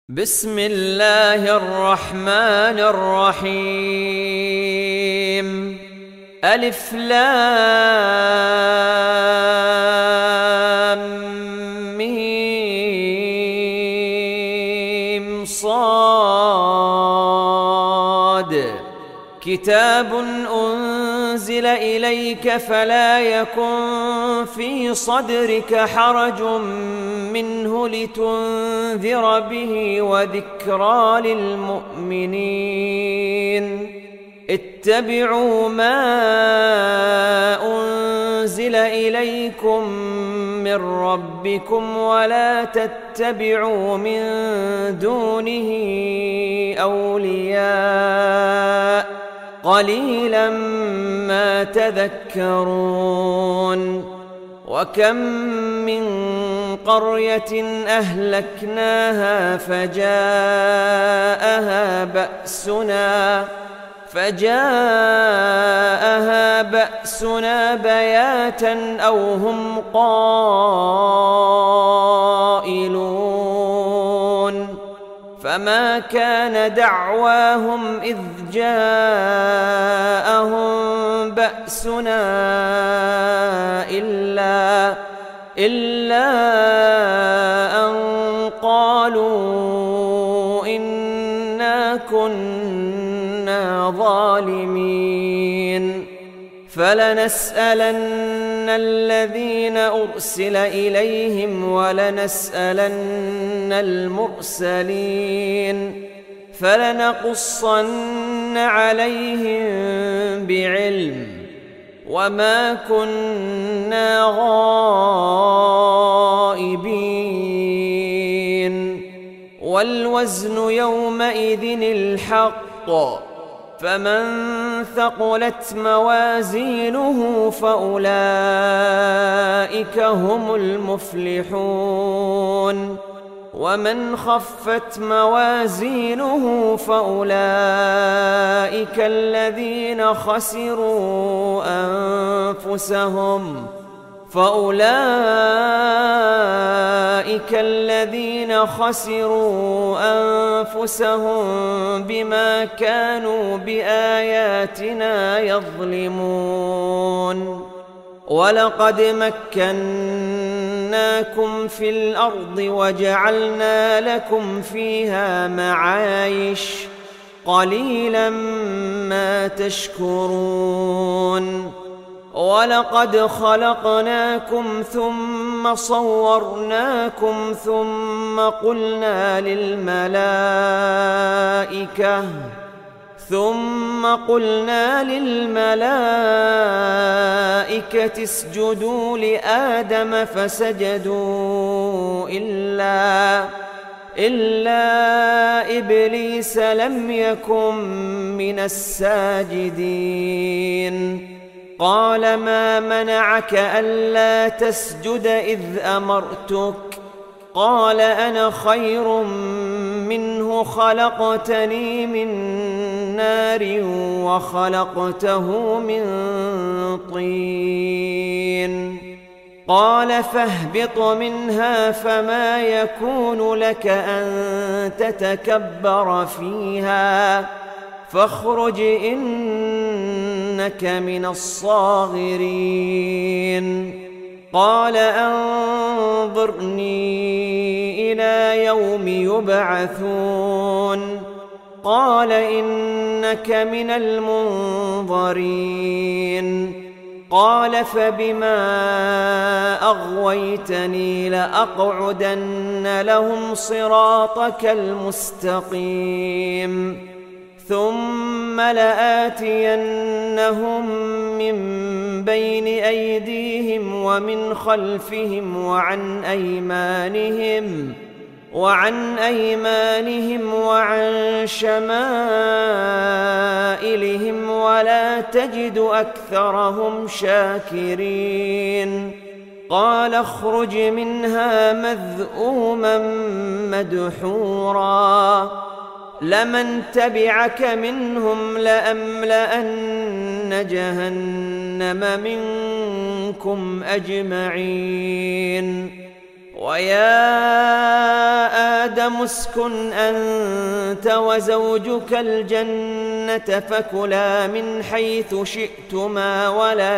بسم الله الرحمن الرحيم. ألف لام ميم صاد. كتاب أنزل إليك فلا يكن في صدرك حرج منه لتنذر به وذكرى للمؤمنين. اتبعوا ما أنزل إليكم من ربكم ولا تتبعوا من دونه أولياء قليلا ما تذكرون. وكم من قرية أهلكناها فجاءها بأسنا بياتا أو هم قائلون. فما كان دعواهم إذ جاءهم بأسنا إلا أن قالوا إنا كنا ظالمين. فلنسألن الذين أرسل إليهم ولنسألن المرسلين. فلنقصن عليهم بعلم وما كنا غائبين. والوزن يومئذ الحق. فمن ثقلت موازينه فأولئك هم المفلحون. ومن خفت موازينه فأولئك الذين خسروا أنفسهم بما كانوا بآياتنا يظلمون. ولقد مكناكم في الأرض وجعلنا لكم فيها معايش قليلا ما تشكرون. ولقد خلقناكم ثم صورناكم ثم قلنا للملائكة اسجدوا لآدم فسجدوا إلا إبليس لم يكن من الساجدين. قال ما منعك ألا تسجد إذ أمرتك؟ قال أنا خير منه خلقتني من نار وخلقته من طين. قال فاهبط منها فما يكون لك أن تتكبر فيها فاخرج إنك من الصاغرين. قال أنظرني إلى يوم يبعثون. قال إنك من المنظرين. قال فبما أغويتني لأقعدن لهم صراطك المستقيم ثم لآتينهم من بين أيديهم ومن خلفهم وعن أيمانهم وعن شمائلهم ولا تجد أكثرهم شاكرين. قال اخرج منها مذءوما مدحورا لمن تبعك منهم لأملأن جهنم منكم أجمعين. ويا آدم اسكن أنت وزوجك الجنة فكلا من حيث شئتما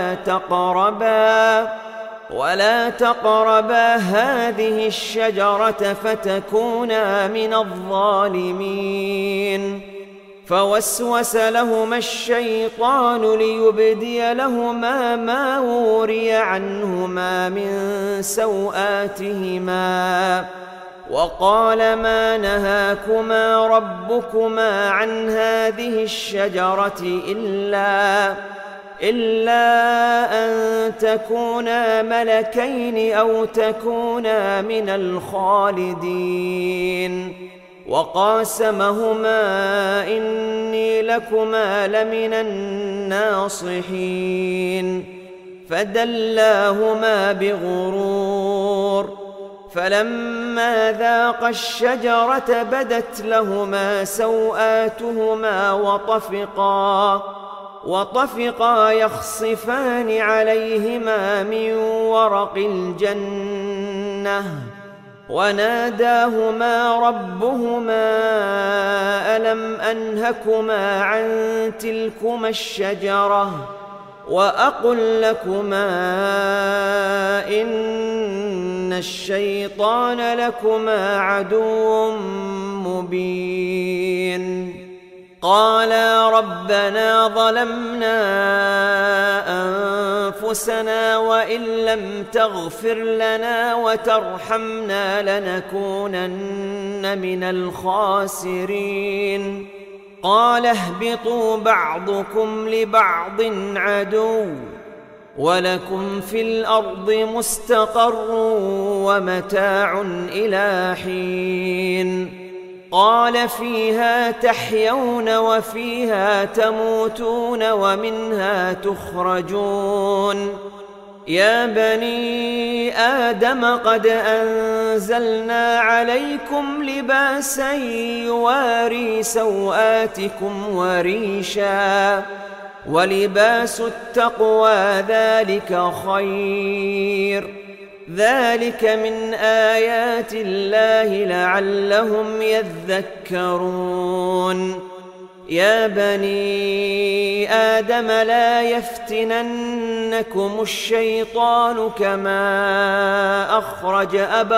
ولا تقربا هذه الشجرة فتكونا من الظالمين. فوسوس لهما الشيطان ليبدي لهما ما وري عنهما من سوآتهما وقال ما نهاكما ربكما عن هذه الشجرة إلا أن تكونا ملكين أو تكونا من الخالدين. وقاسمهما إني لكما لمن الناصحين فدلاهما بغرور فلما ذاقا الشجرة بدت لهما سوآتهما وطفقا يخصفان عليهما من ورق الجنة وناداهما ربهما ألم أنهكما عن تلكما الشجرة وأقل لكما إن الشيطان لكما عدو مبين. قالا ربنا ظلمنا أنفسنا وإن لم تغفر لنا وترحمنا لنكونن من الخاسرين. قال اهبطوا بعضكم لبعض عدو ولكم في الأرض مستقر ومتاع إلى حين. قال فيها تحيون وفيها تموتون ومنها تخرجون. يا بني آدم قد أنزلنا عليكم لباسا يواري سوآتكم وريشا ولباس التقوى ذلك خير ذلك من آيات الله لعلهم يذكرون. يا بني آدم لا يفتننكم الشيطان كما أخرج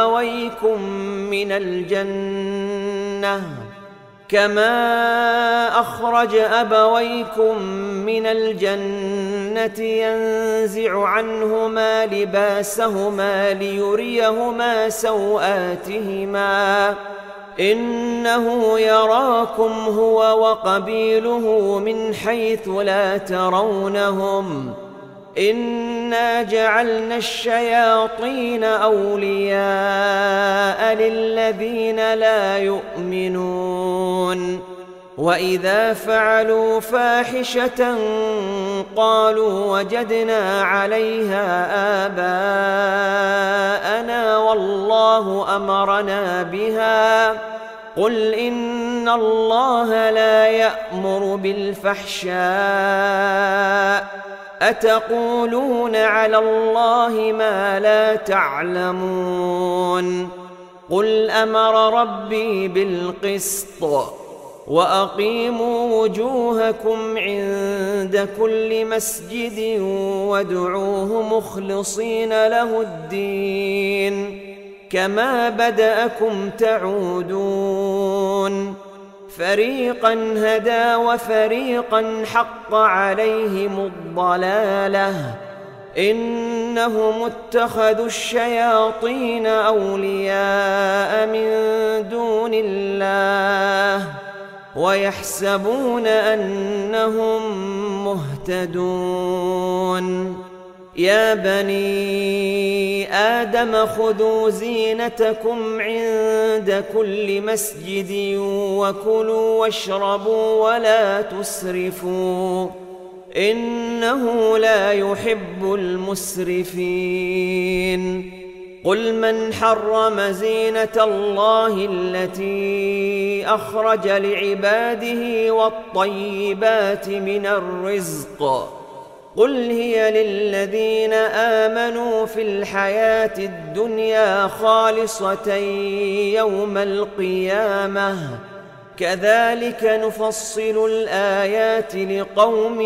أبويكم من الجنة ينزع عنهما لباسهما ليريهما سوآتهما إنه يراكم هو وقبيله من حيث لا ترونهم إنا جعلنا الشياطين أولياء للذين لا يؤمنون. وإذا فعلوا فاحشة قالوا وجدنا عليها آباءنا والله أمرنا بها قل إن الله لا يأمر بالفحشاء أتقولون على الله ما لا تعلمون. قل أمر ربي بالقسط وأقيموا وجوهكم عند كل مسجد وادعوه مخلصين له الدين كما بدأكم تعودون. فريقا هدى وفريقا حق عليهم الضلالة إنهم اتخذوا الشياطين أولياء من دون الله ويحسبون أنهم مهتدون. يا بني آدم خذوا زينتكم عند كل مسجد وكلوا واشربوا ولا تسرفوا إنه لا يحب المسرفين. قل من حرم زينة الله التي أخرج لعباده والطيبات من الرزق قل هي للذين آمنوا في الحياة الدنيا خالصة يوم القيامة كذلك نفصل الآيات لقوم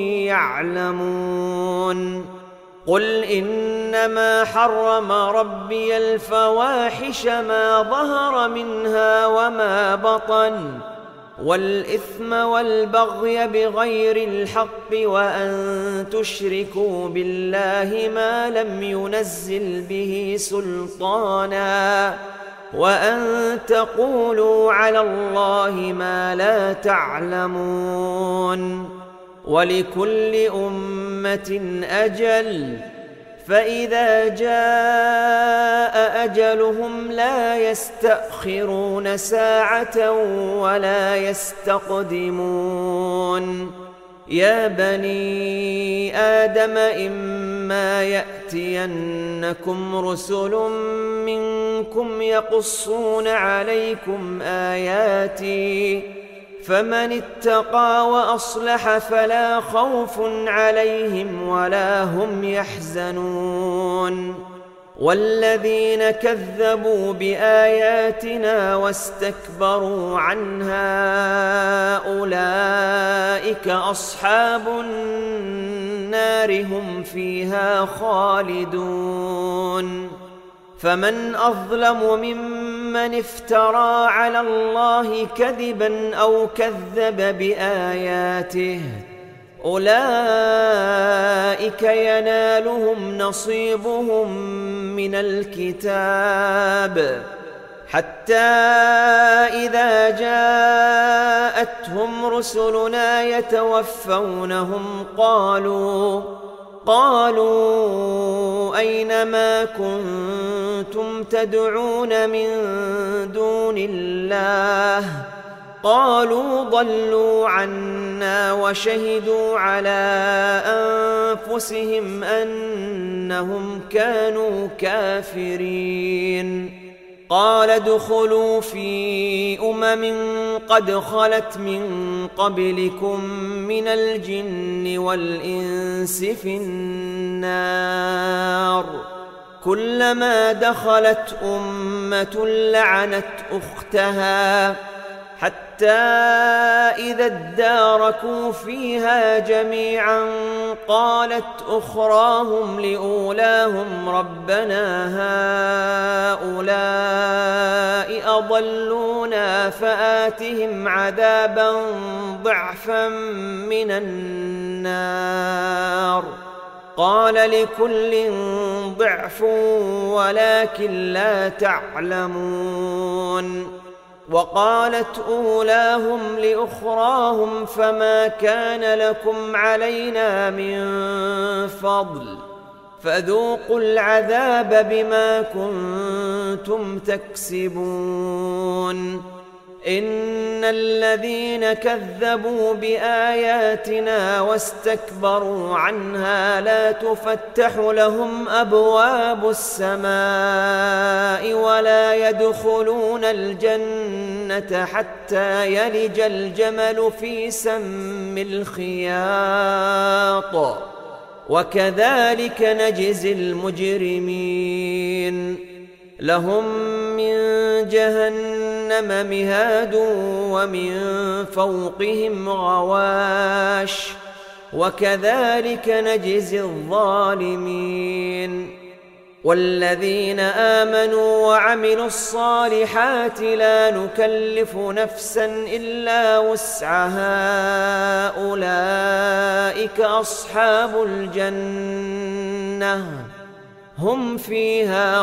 يعلمون قل إنما حرم ربي الفواحش ما ظهر منها وما بطن والإثم والبغي بغير الحق وأن تشركوا بالله ما لم ينزل به سلطانا وأن تقولوا على الله ما لا تعلمون ولكل أمة أجل فإذا جاء أجلهم لا يستأخرون ساعة ولا يستقدمون يا بني آدم إما يأتينكم رسل منكم يقصون عليكم آياتي فمن اتقى وأصلح فلا خوف عليهم ولا هم يحزنون والذين كذبوا بآياتنا واستكبروا عنها أولئك أصحاب النار هم فيها خالدون فمن أظلم ممن افترى على الله كذبا أو كذب بآياته أولئك ينالهم نصيبهم من الكتاب حتى إذا جاءتهم رسلنا يتوفونهم قالوا أين ما كنتم تدعون من دون الله قالوا ضلوا عنا وشهدوا على أنفسهم أنهم كانوا كافرين قال ادخلوا في قد خلت من قبلكم من الجن والإنس في النار كلما دخلت أمة لعنت أختها حتى إذا اداركوا فيها جميعا قالت أخراهم لأولاهم ربنا هؤلاء أضلونا فآتهم عذابا ضعفا من النار قال لكل ضعف ولكن لا تعلمون وقالت أولاهم لأخراهم فما كان لكم علينا من فضل فذوقوا العذاب بما كنتم تكسبون إن الذين كذبوا بآياتنا واستكبروا عنها لا تفتح لهم أبواب السماء ولا يدخلون الجنة حتى يلج الجمل في سم الخياط وكذلك نجزي المجرمين لهم من جهنم مهاد ومن فوقهم غواش وكذلك نجزي الظالمين والذين آمنوا وعملوا الصالحات لا نكلف نفسا إلا وسعها أولئك أصحاب الجنة هم فيها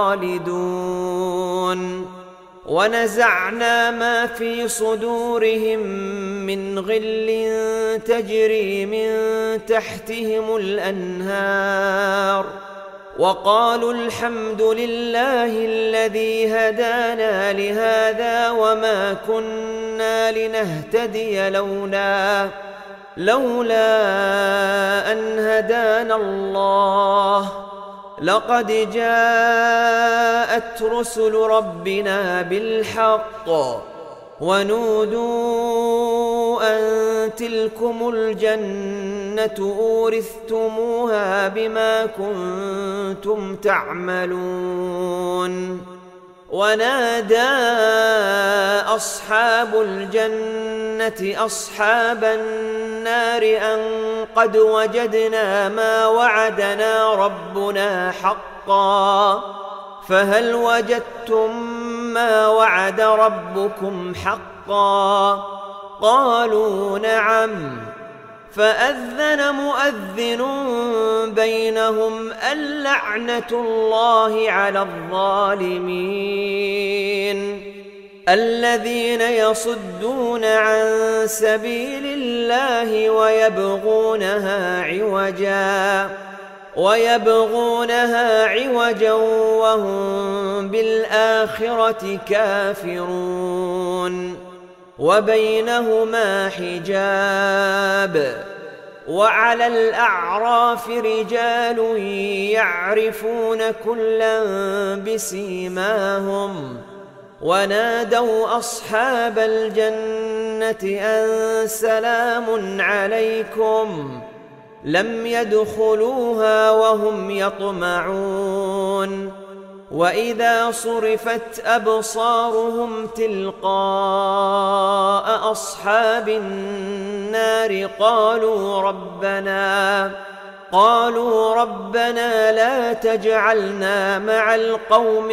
خالدون ونزعنا ما في صدورهم من غل تجري من تحتهم الأنهار وقالوا الحمد لله الذي هدانا لهذا وما كنا لنهتدي لولا أن هدانا الله لقد جاءت رسل ربنا بالحق ونودوا أن تلكم الجنة الجنة أورثتموها بما كنتم تعملون. ونادى أصحاب الجنة أصحاب النار أن قد وجدنا ما وعدنا ربنا حقا فهل وجدتم ما وعد ربكم حقا؟ قالوا نعم. فأذن مؤذن بينهم اللعنة الله على الظالمين الذين يصدون عن سبيل الله ويبغونها عوجا وهم بالآخرة كافرون. وبينهما حجاب. وعلى الأعراف رجال يعرفون كلا بسيماهم ونادوا أصحاب الجنة أن سلام عليكم لم يدخلوها وهم يطمعون. وإذا صرفت أبصارهم تلقاء أصحاب النار قالوا ربنا لا تجعلنا مع القوم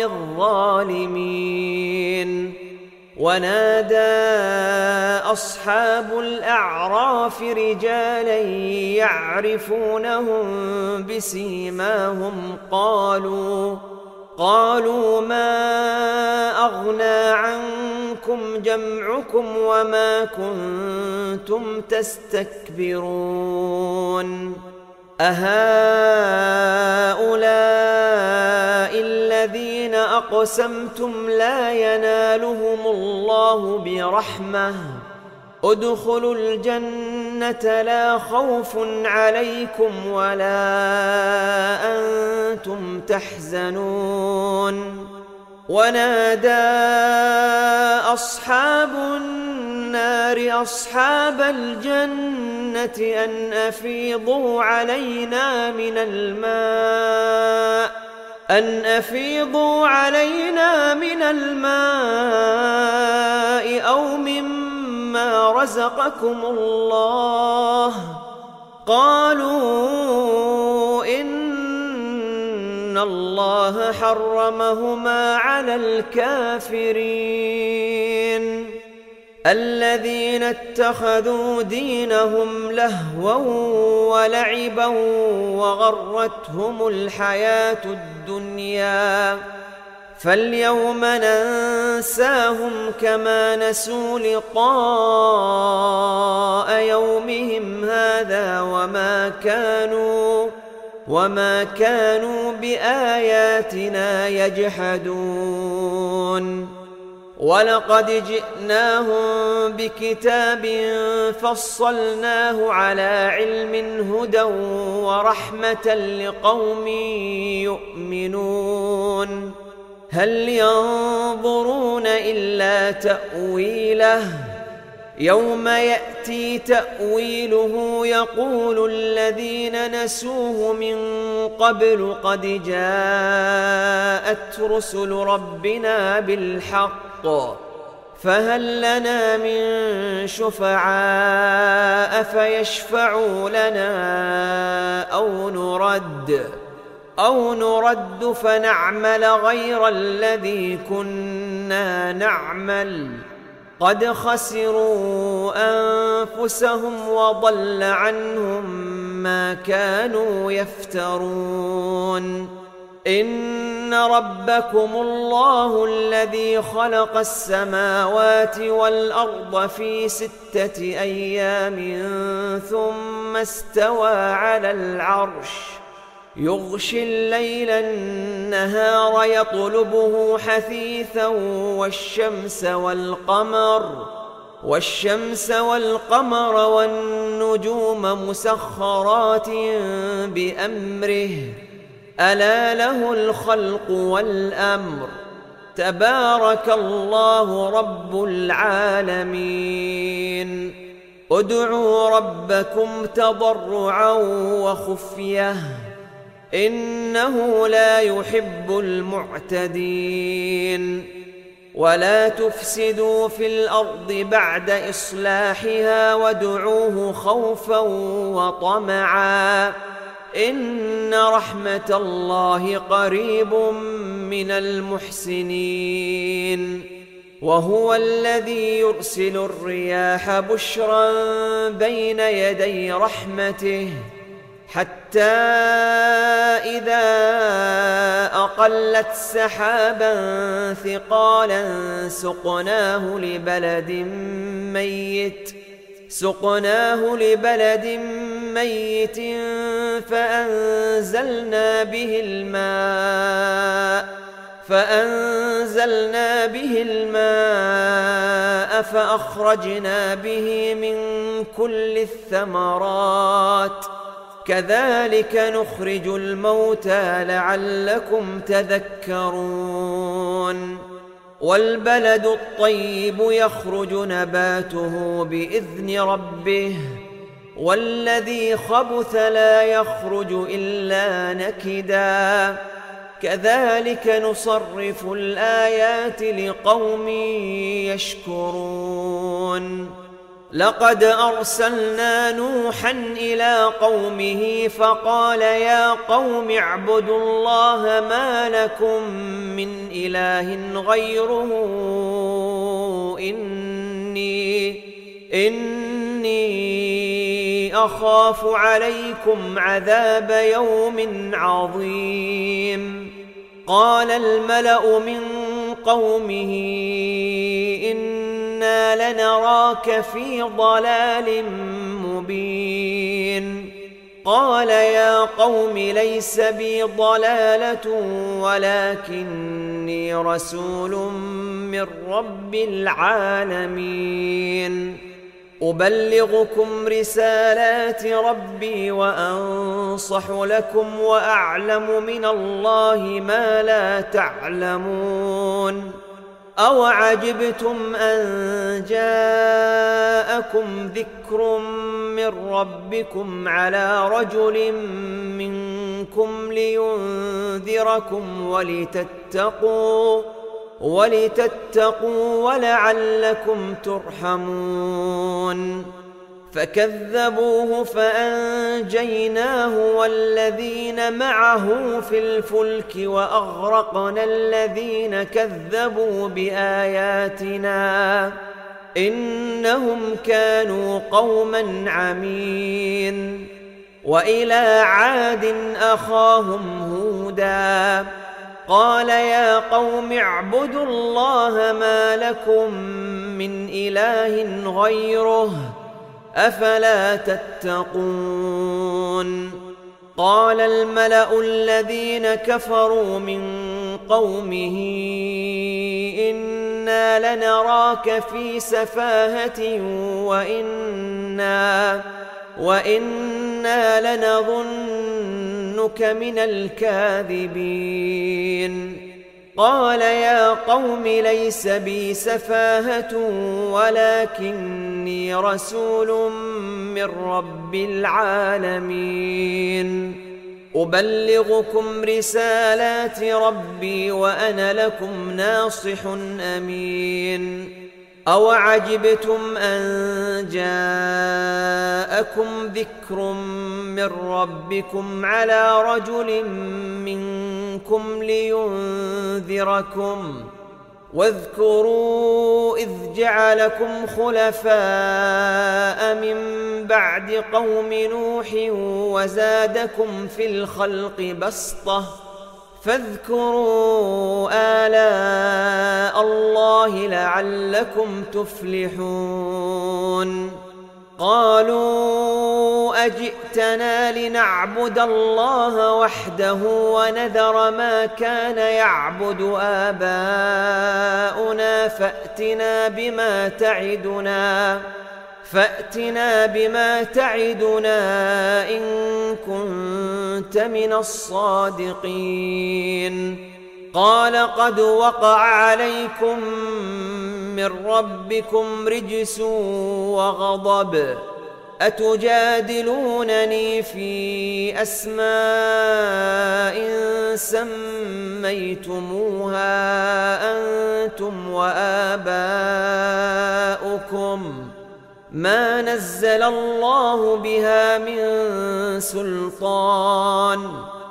الظالمين. ونادى أصحاب الأعراف رجالا يعرفونهم بسيماهم قالوا ما أغنى عنكم جمعكم وما كنتم تستكبرون أهؤلاء الذين أقسمتم لا ينالهم الله برحمة ادخلوا الجنة لا خوف عليكم ولا أنتم تحزنون. ونادى أصحاب النار أصحاب الجنة أن أفيضوا علينا من الماء أو مما رزقكم الله. قالوا إن الله حرمهما على الكافرين الذين اتخذوا دينهم لهوا ولعبا وغرتهم الحياة الدنيا فاليوم ننساهم كما نسوا لقاء يومهم هذا وما كانوا بآياتنا يجحدون. ولقد جئناهم بكتاب فصلناه على علم هدى ورحمة لقوم يؤمنون. هل ينظرون إلا تأويله يوم يأتي تأويله يقول الذين نسوه من قبل قد جاءت رسل ربنا بالحق فهل لنا من شفعاء فيشفعوا لنا أو نرد فنعمل غير الذي كنا نعمل قد خسروا أنفسهم وضل عنهم ما كانوا يفترون. إن ربكم الله الذي خلق السماوات والأرض في 6 أيام ثم استوى على العرش يغشي الليل النهار يطلبه حثيثا والشمس والقمر والنجوم مسخرات بأمره ألا له الخلق والأمر تبارك الله رب العالمين. ادعوا ربكم تضرعا وخفية إنه لا يحب المعتدين ولا تفسدوا في الأرض بعد إصلاحها وادعوه خوفا وطمعا إن رحمة الله قريب من المحسنين وهو الذي يرسل الرياح بشرا بين يدي رحمته حتى إذا أقلت سحابا ثقالا سقناه لبلد ميت فأنزلنا به الماء فأخرجنا به من كل الثمرات كذلك نخرج الموتى لعلكم تذكرون والبلد الطيب يخرج نباته بإذن ربه والذي خبث لا يخرج إلا نكدا كذلك نصرف الآيات لقوم يشكرون لقد أرسلنا نوحا إلى قومه فقال يا قوم اعبدوا الله ما لكم من إله غيره إني أخاف عليكم عذاب يوم عظيم قال الملأ من قومه إنا لنراك في ضلال مبين قال يا قوم ليس بي ضلالة ولكني رسول من رب العالمين أبلغكم رسالات ربي وأنصح لكم وأعلم من الله ما لا تعلمون أوعجبتم أن جاءكم ذكر من ربكم على رجل منكم لينذركم ولتتقوا ولعلكم ترحمون فكذبوه فأنجيناه والذين معه في الفلك وأغرقنا الذين كذبوا بآياتنا إنهم كانوا قوما عمين وإلى عاد أخاهم هودا قال يا قوم اعبدوا الله ما لكم من إله غيره أفلا تتقون قال الملأ الذين كفروا من قومه إنا لنراك في سفاهة وإنا لنظنك من الكاذبين قال يا قوم ليس بي سفاهة ولكني رسول من رب العالمين أبلغكم رسالات ربي وأنا لكم ناصح أمين أوعجبتم أن جاءكم ذكر من ربكم على رجل منكم لينذركم واذكروا إذ جعلكم خلفاء من بعد قوم نوح وزادكم في الخلق بسطة فاذكروا آلاء الله لعلكم تفلحون قالوا أجئتنا لنعبد الله وحده ونذر ما كان يعبد آباؤنا فأتنا بما تعدنا إن كنت من الصادقين قال قد وقع عليكم من من ربكم رجس وغضب أتجادلونني في أسماء سميتموها أنتم وآباؤكم ما نزل الله بها من سلطان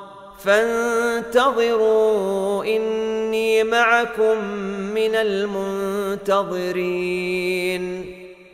فانتظروا إني معكم من المنتظرين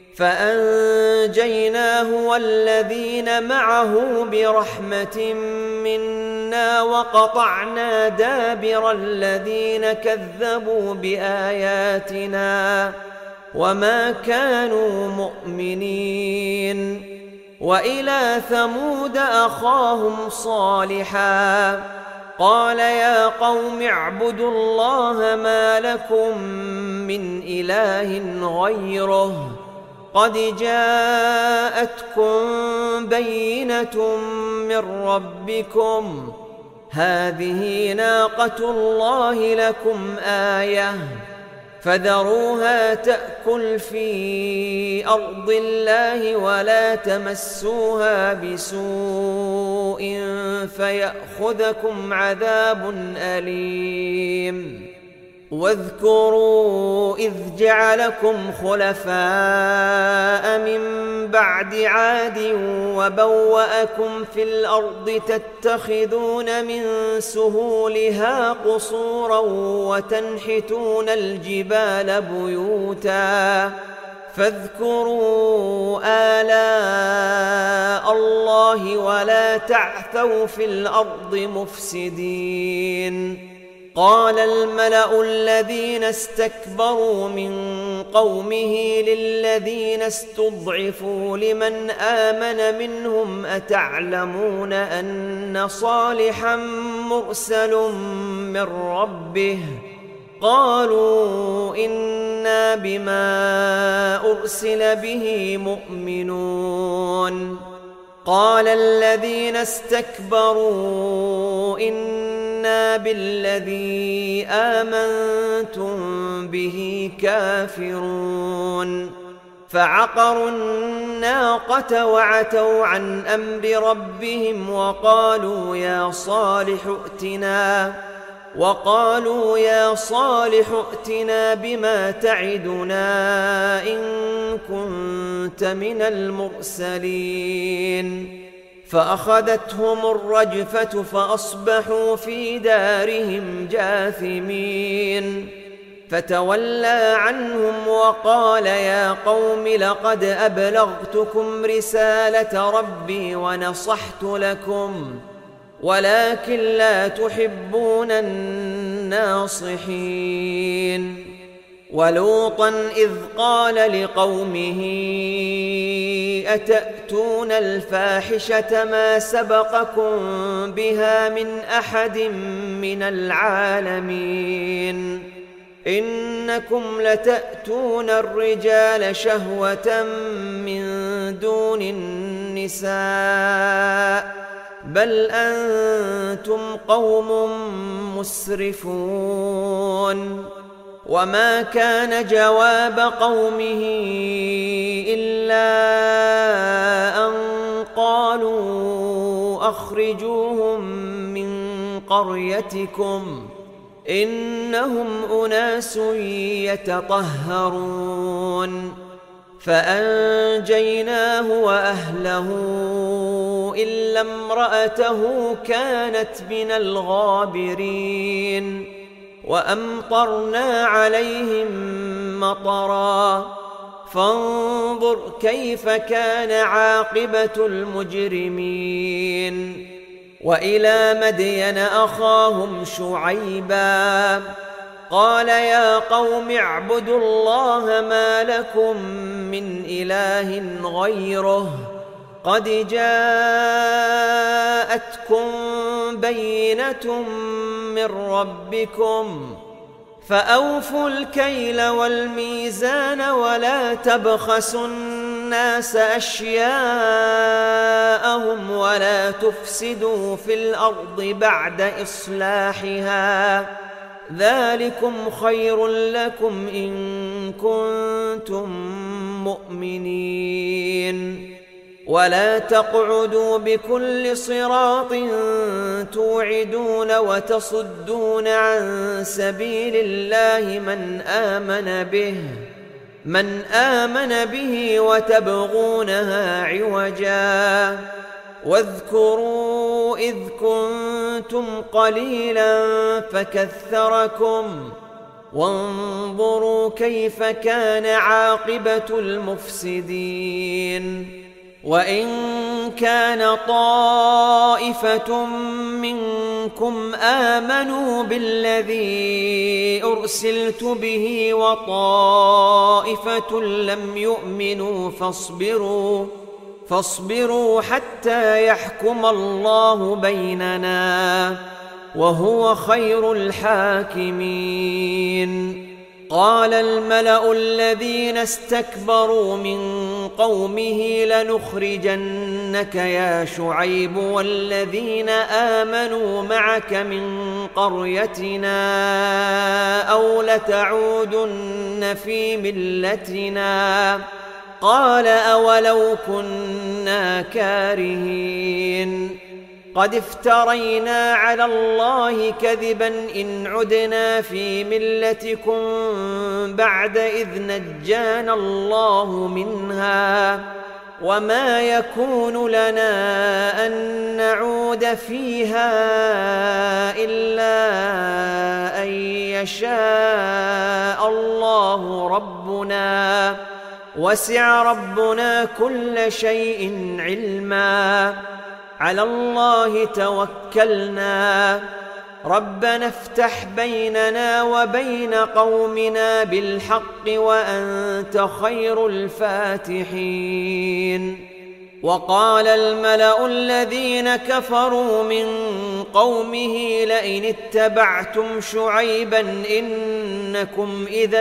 فأنجيناه والذين معه برحمة منا وقطعنا دابر الذين كذبوا بآياتنا وما كانوا مؤمنين وإلى ثمود أخاهم صالحا قال يا قوم اعبدوا الله ما لكم من إله غيره قد جاءتكم بينة من ربكم هذه ناقة الله لكم آية فذروها تأكل في أرض الله ولا تمسوها بسوء فيأخذكم عذاب أليم واذكروا إذ جعلكم خلفاء من بعد عاد وبوأكم في الأرض تتخذون من سهولها قصورا وتنحتون الجبال بيوتا فاذكروا آلاء الله ولا تعثوا في الأرض مفسدين قال الملأ الذين استكبروا من قومه للذين استضعفوا لمن آمن منهم أتعلمون أن صالحا مرسل من ربه قالوا إنا بما أرسل به مؤمنون قال الذين استكبروا إنا بالذي آمنتم به كافرون فعقروا الناقة وعتوا عن أمر ربهم وقالوا يا صالح ائتنا بما تعدنا إن كنت من المرسلين فأخذتهم الرجفة فأصبحوا في دارهم جاثمين فتولى عنهم وقال يا قوم لقد أبلغتكم رسالة ربي ونصحت لكم ولكن لا تحبون الناصحين ولوطا إذ قال لقومه أتأتون الفاحشة ما سبقكم بها من أحد من العالمين إنكم لتأتون الرجال شهوة من دون النساء بل أنتم قوم مسرفون وما كان جواب قومه إلا أن قالوا أخرجوهم من قريتكم إنهم أناس يتطهرون فأنجيناه وأهله إلا امرأته كانت من الغابرين وأمطرنا عليهم مطرا فانظر كيف كان عاقبة المجرمين وإلى مدين أخاهم شعيبا قال يا قوم اعبدوا الله ما لكم من إله غيره قد جاءتكم بينة من ربكم فأوفوا الكيل والميزان ولا تبخسوا الناس أشياءهم ولا تفسدوا في الأرض بعد إصلاحها ذلكم خير لكم إن كنتم مؤمنين. ولا تقعدوا بكل صراط توعدون وتصدون عن سبيل الله من آمن به وتبغونها عوجا. واذكروا إذ كنتم قليلا فكثركم وانظروا كيف كان عاقبة المفسدين. وإن كان طائفة منكم آمنوا بالذي أرسلت به وطائفة لم يؤمنوا فاصبروا حتى يحكم الله بيننا وهو خير الحاكمين. قال الملأ الذين استكبروا من قومه لنخرجنك يا شعيب والذين آمنوا معك من قريتنا أو لتعودن في ملتنا. قال أولو كنا كارهين قد افترينا على الله كذبا إن عدنا في ملتكم بعد إذ نجانا الله منها وما يكون لنا أن نعود فيها إلا أن يشاء الله ربنا وسع ربنا كل شيء علما على الله توكلنا ربنا افتح بيننا وبين قومنا بالحق وأنت خير الفاتحين. وقال الملأ الذين كفروا من قومه لئن اتبعتم شعيبا إنكم إذا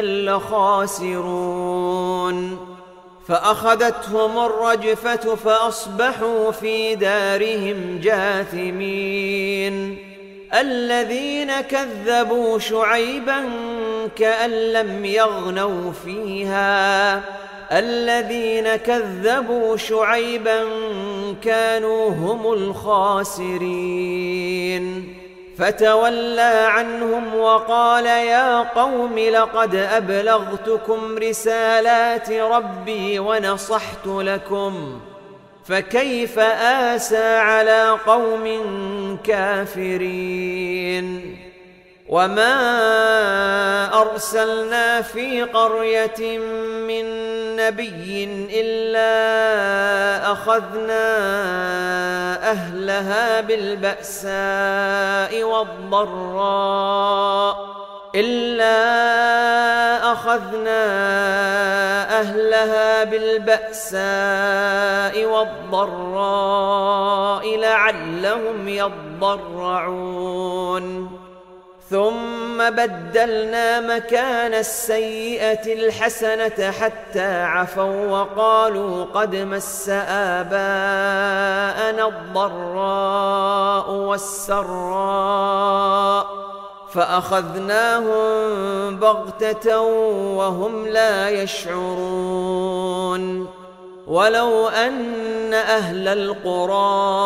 لخاسرون. فأخذتهم الرجفة فأصبحوا في دارهم جاثمين. الذين كذبوا شعيبا كأن لم يغنوا فيها الذين كذبوا شعيبا كانوا هم الخاسرين. فتولى عنهم وقال يا قوم لقد أبلغتكم رسالات ربي ونصحت لكم فكيف آسى على قوم كافرين. وما أرسلنا في قرية من نبي إلا أخذنا أهلها بالبأساء والضراء لعلهم يضرعون. ثم بدلنا مكان السيئة الحسنة حتى عفوا وقالوا قد مس آباءنا الضراء والسراء فأخذناهم بغتة وهم لا يشعرون. ولو أن أهل القرى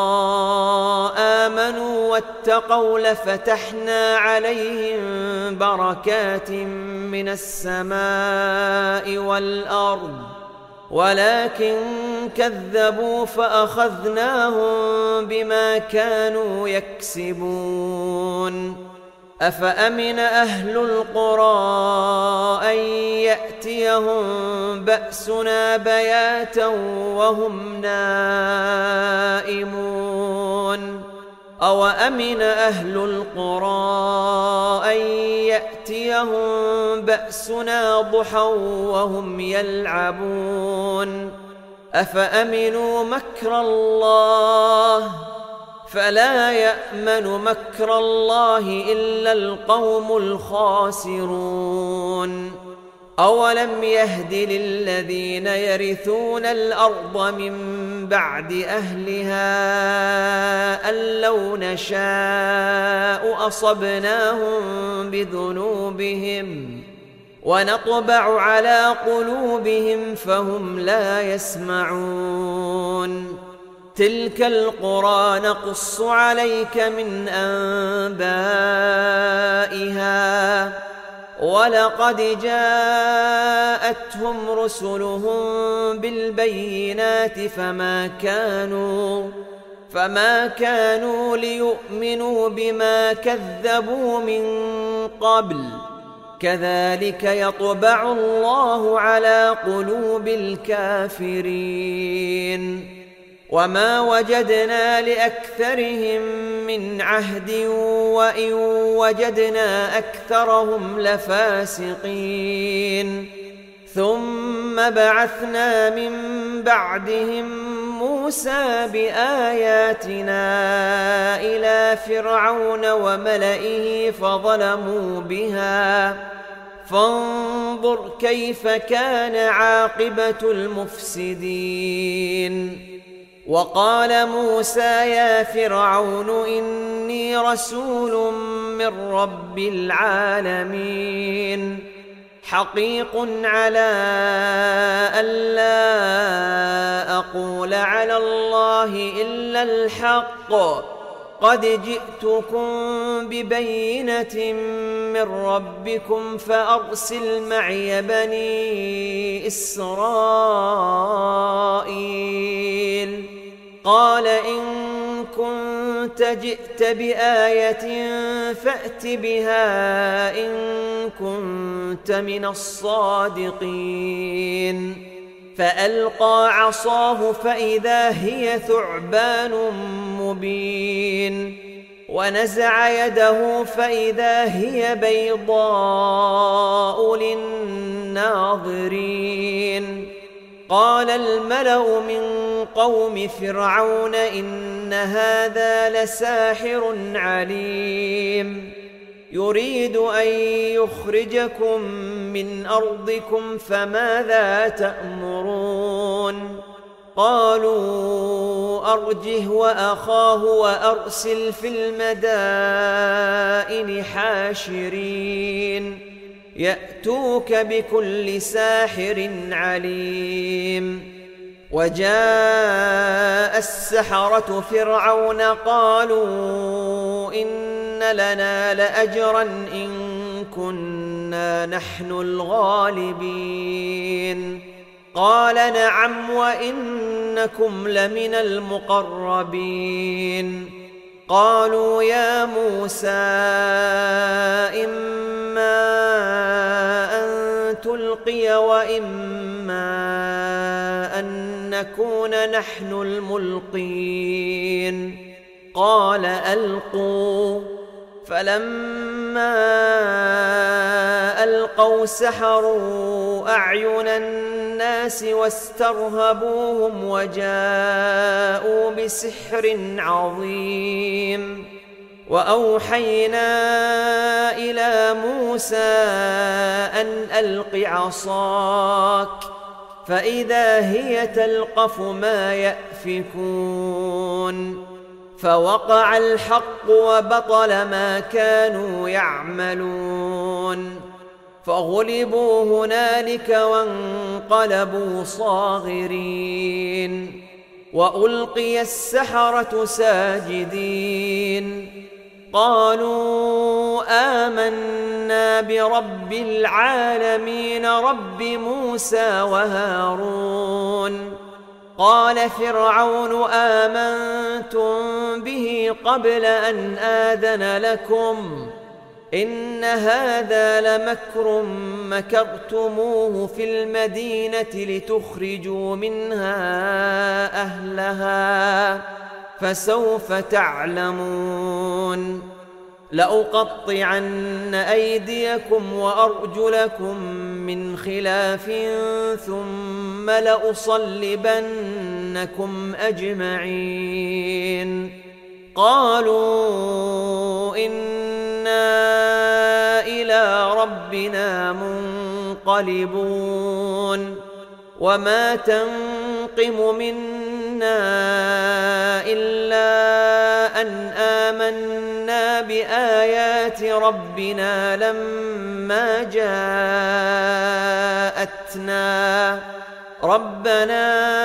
آمنوا واتقوا لفتحنا عليهم بركات من السماء والأرض ولكن كذبوا فأخذناهم بما كانوا يكسبون. أفأمن أهل القرى أن يأتيهم بأسنا بياتا وهم نائمون أو أمن أهل القرى أن يأتيهم بأسنا ضحى وهم يلعبون. أفأمنوا مكر الله فلا يأمن مكر الله إلا القوم الخاسرون. أولم يهد للذين يرثون الأرض من بعد أهلها أن لو نشاء أصبناهم بذنوبهم ونطبع على قلوبهم فهم لا يسمعون تلك القرى نقص عليك من أنبائها ولقد جاءتهم رسلهم بالبينات فما كانوا ليؤمنوا بما كذبوا من قبل كذلك يطبع الله على قلوب الكافرين وما وجدنا لأكثرهم من عهد وإن وجدنا أكثرهم لفاسقين ثم بعثنا من بعدهم موسى بآياتنا إلى فرعون وملئه فظلموا بها فانظر كيف كان عاقبة المفسدين وقال موسى يا فرعون إني رسول من رب العالمين حقيق على ألا أقول على الله إلا الحق قد جئتكم ببينة من ربكم فأرسل معي بني إسرائيل قال إن كنت جئت بآية فأت بها إن كنت من الصادقين فألقى عصاه فإذا هي ثعبان مبين ونزع يده فإذا هي بيضاء للناظرين قال الملأ من قوم فرعون إن هذا لساحر عليم يريد أن يخرجكم من أرضكم فماذا تأمرون قالوا أرجه وأخاه وأرسل في المدائن حاشرين يأتوك بكل ساحر عليم وجاء السحرة فرعون قالوا إن لنا لأجرا إن كنا نحن الغالبين قال نعم وإنكم لمن المقربين قالوا يا موسى إما أن تلقي وإما أن نكون نحن الملقين قال ألقوا فلما ألقوا سحروا أعين الناس واسترهبوهم وجاءوا بسحر عظيم وأوحينا إلى موسى أن ألق عصاك فإذا هي تلقف ما يأفكون فوقع الحق وبطل ما كانوا يعملون فغلبوا هنالك وانقلبوا صاغرين وألقي السحرة ساجدين قالوا آمنا برب العالمين رب موسى وهارون قال فرعون آمنتم به قبل أن آذن لكم إن هذا لمكر مكرتموه في المدينة لتخرجوا منها أهلها فسوف تعلمون لأقطعن أيديكم وأرجلكم من خلاف ثم لأصلبنكم أجمعين قالوا إنا إلى ربنا منقلبون وما تنقم منا إلا أن آمنا بآيات ربنا لما جاءتنا ربنا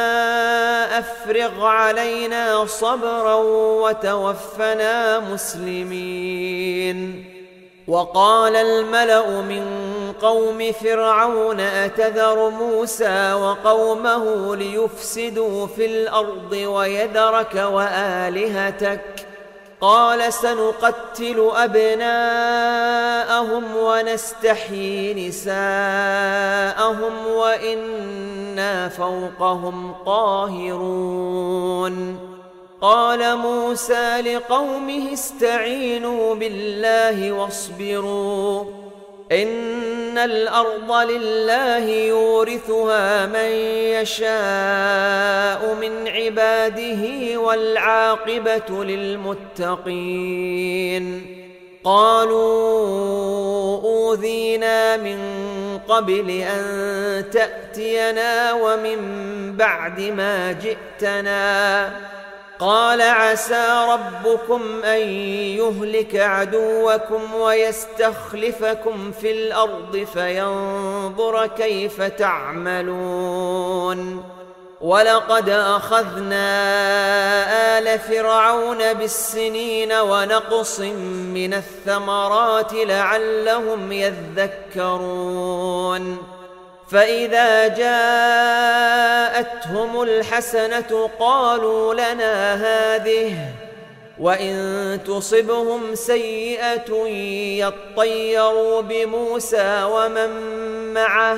أفرغ علينا صبرا وتوفنا مسلمين. وقال الملأ من قوم فرعون أتذر موسى وقومه ليفسدوا في الأرض ويذرك وآلهتك قال سنقتل أبناءهم ونستحيي نساءهم وإنا فوقهم قاهرون. قال موسى لقومه استعينوا بالله واصبروا إن الأرض لله يورثها من يشاء من عباده والعاقبة للمتقين. قالوا أوذينا من قبل أن تأتينا ومن بعد ما جئتنا قال عسى ربكم أن يهلك عدوكم ويستخلفكم في الأرض فينظر كيف تعملون. ولقد أخذنا آل فرعون بالسنين ونقص من الثمرات لعلهم يذكرون. فإذا جاءتهم الحسنة قالوا لنا هذه وإن تصبهم سيئة يطيروا بموسى ومن معه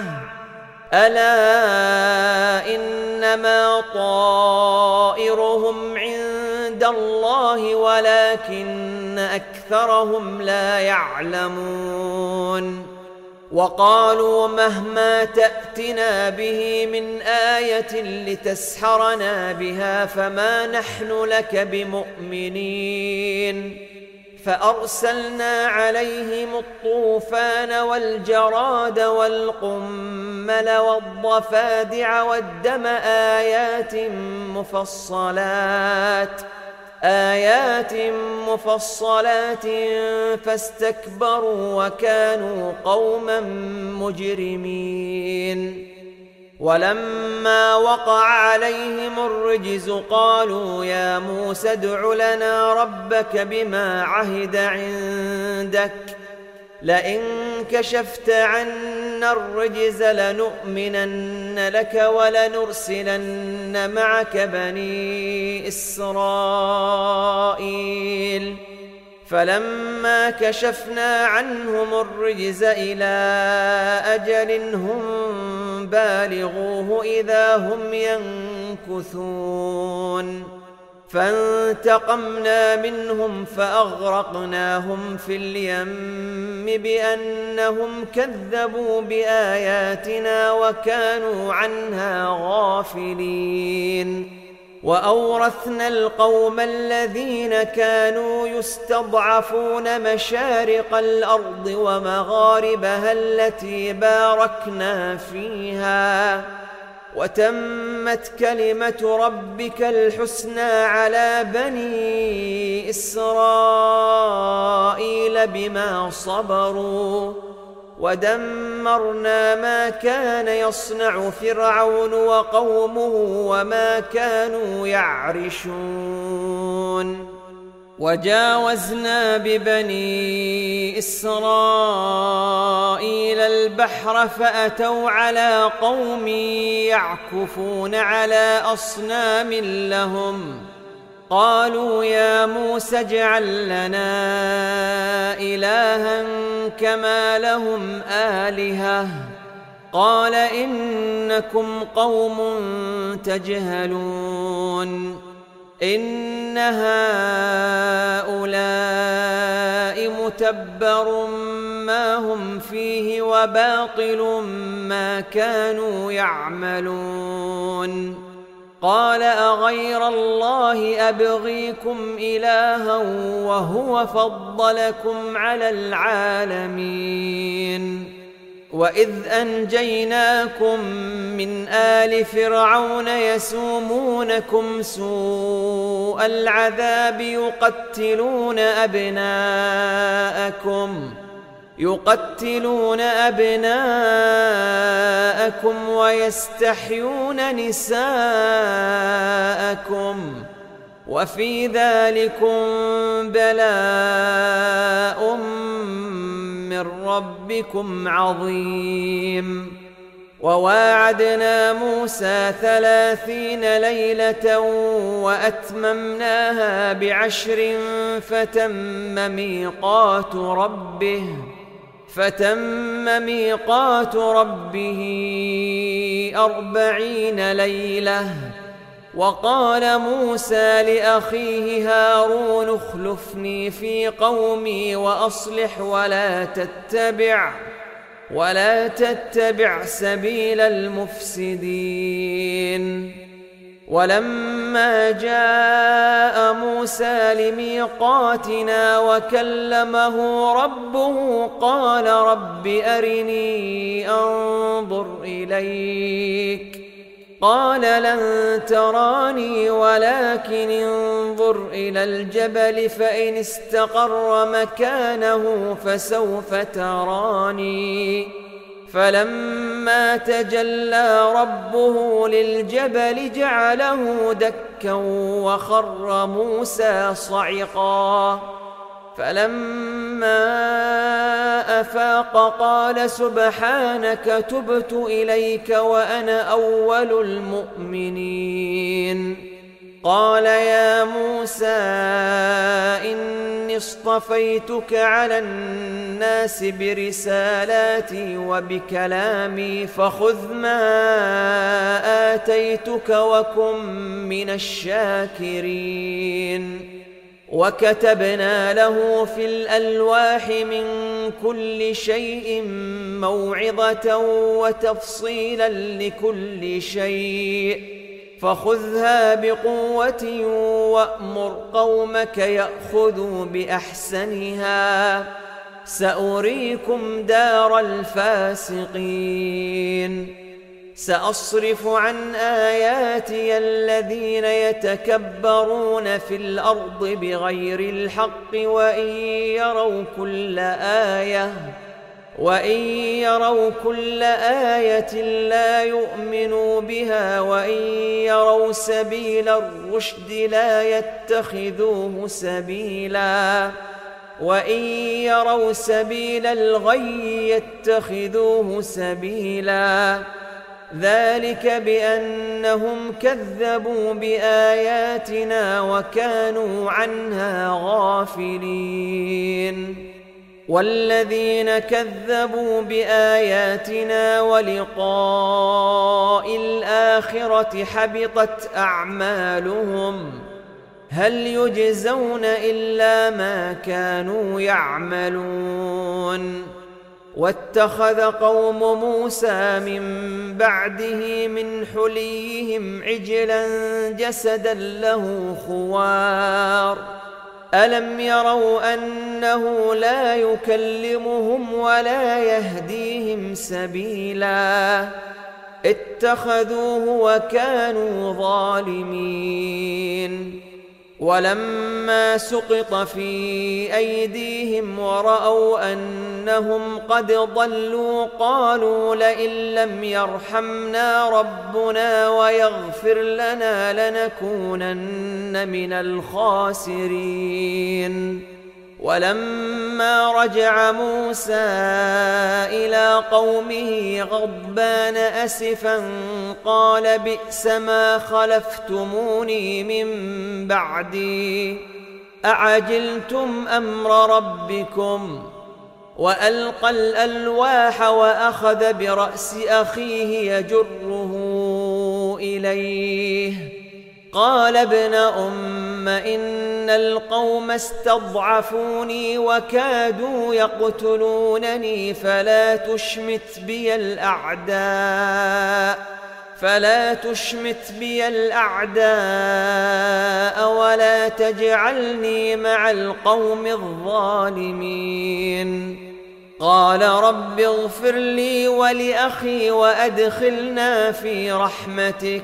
ألا إنما طائرهم عند الله ولكن أكثرهم لا يعلمون. وقالوا مهما تأتنا به من آية لتسحرنا بها فما نحن لك بمؤمنين. فأرسلنا عليهم الطوفان والجراد والقمل والضفادع والدم آيات مفصلات فاستكبروا وكانوا قوما مجرمين. ولما وقع عليهم الرجز قالوا يا موسى ادع لنا ربك بما عهد عندك لئن كشفت عنا الرجز لنؤمنن لك ولنرسلن معك بني إسرائيل. فلما كشفنا عنهم الرجز إلى أجل هم بالغوه إذا هم ينكثون. فانتقمنا منهم فأغرقناهم في اليم بأنهم كذبوا بآياتنا وكانوا عنها غافلين. وأورثنا القوم الذين كانوا يستضعفون مشارق الأرض ومغاربها التي باركنا فيها وتمت كلمة ربك الحسنى على بني إسرائيل بما صبروا ودمرنا ما كان يصنع فرعون وقومه وما كانوا يعرشون. وجاوزنا ببني إسرائيل البحر فأتوا على قوم يعكفون على أصنام لهم قالوا يا موسى اجعل لنا إلها كما لهم آلهة قال إنكم قوم تجهلون. إن هؤلاء متبر ما هم فيه وباطل ما كانوا يعملون. قال أغير الله أبغيكم إلها وهو فضلكم على العالمين وإذ أنجيناكم من آل فرعون يسومونكم سوء العذاب يقتلون أبناءكم ويستحيون نساءكم وفي ذلكم بلاء من ربكم عظيم. وواعدنا موسى 30 ليلة وأتممناها ب10 فتم ميقات ربه 40 ليلة. وقال موسى لأخيه هارون اخلفني في قومي وأصلح ولا تتبع سبيل المفسدين. ولما جاء موسى لميقاتنا وكلمه ربه قال رب أرني أنظر إليك قال لن تراني ولكن انظر إلى الجبل فإن استقر مكانه فسوف تراني. فلما تجلى ربه للجبل جعله دكا وخر موسى صعقا. فلما أفاق قال سبحانك تبت إليك وأنا أول المؤمنين. قال يا موسى إني اصطفيتك على الناس برسالاتي وبكلامي فخذ ما آتيتك وكن من الشاكرين. وكتبنا له في الألواح من كل شيء موعظة وتفصيلا لكل شيء فخذها بقوة وأمر قومك يأخذوا بأحسنها سأريكم دار الفاسقين. سأصرف عن آياتي الذين يتكبرون في الأرض بغير الحق وإن يروا كل آية لا يؤمنوا بها وإن يروا سبيل الرشد لا يتخذوه سبيلا وإن يروا سبيل الغي يتخذوه سبيلا. ذلك بأنهم كذبوا بآياتنا وكانوا عنها غافلين. والذين كذبوا بآياتنا ولقاء الآخرة حبطت أعمالهم هل يجزون إلا ما كانوا يعملون. واتخذ قوم موسى من بعده من حليهم عجلا جسدا له خوار ألم يروا أنه لا يكلمهم ولا يهديهم سبيلا اتخذوه وكانوا ظالمين. ولما سقط في أيديهم ورأوا أنهم قد ضلوا قالوا لئن لم يرحمنا ربنا ويغفر لنا لنكونن من الخاسرين. ولما رجع موسى إلى قومه غضبان أسفا قال بئس ما خلفتموني من بعدي أعجلتم أمر ربكم. وألقى الألواح وأخذ برأس أخيه يجره إليه قال ابن أم إن القوم استضعفوني وكادوا يقتلونني فلا تشمت بي الأعداء ولا تجعلني مع القوم الظالمين. قال رب اغفر لي ولأخي وأدخلنا في رحمتك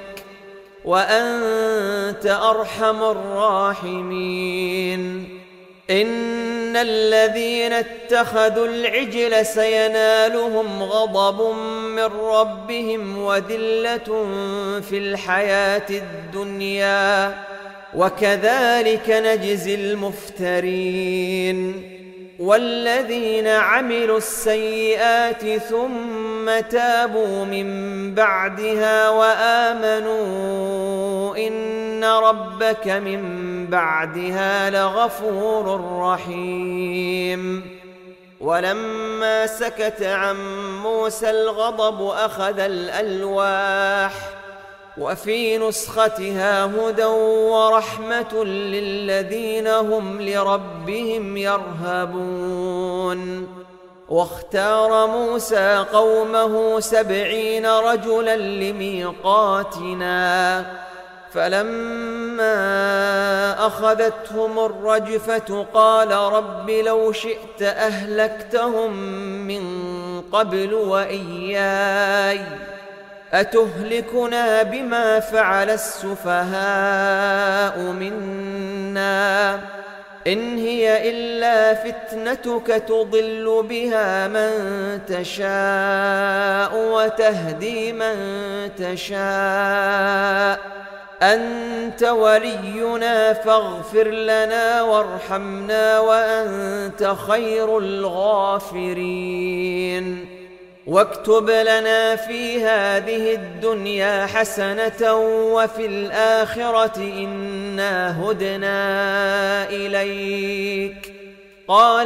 وأنت أرحم الراحمين إن الذين اتخذوا العجل سينالهم غضب من ربهم وذلة في الحياة الدنيا وكذلك نجزي المفترين والذين عملوا السيئات ثم تابوا من بعدها وآمنوا إن ربك من بعدها لغفور رحيم ولما سكت عن موسى الغضب أخذ الألواح وفي نسختها هدى ورحمة للذين هم لربهم يرهبون واختار موسى قومه 70 رجلا لميقاتنا فلما أخذتهم الرجفة قال رب لو شئت أهلكتهم من قبل وإياي أتهلكنا بما فعل السفهاء منا إن هي إلا فتنتك تضل بها من تشاء وتهدي من تشاء أنت ولينا فاغفر لنا وارحمنا وأنت خير الغافرين واكتب لنا في هذه الدنيا حسنة وفي الآخرة إنا هدنا إليك قال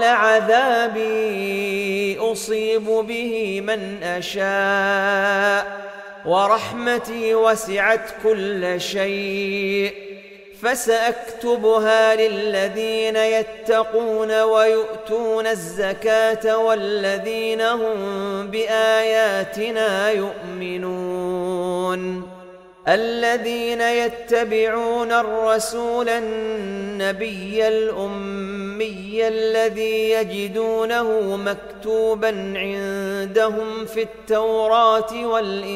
عذابي أصيب به من أشاء ورحمتي وسعت كل شيء فسأكتبها للذين يتقون ويؤتون الزكاة والذين هم بآياتنا يؤمنون الذين يتبعون الرسول النبي الأمي الذي يجدونه مكتوبا عندهم في التوراة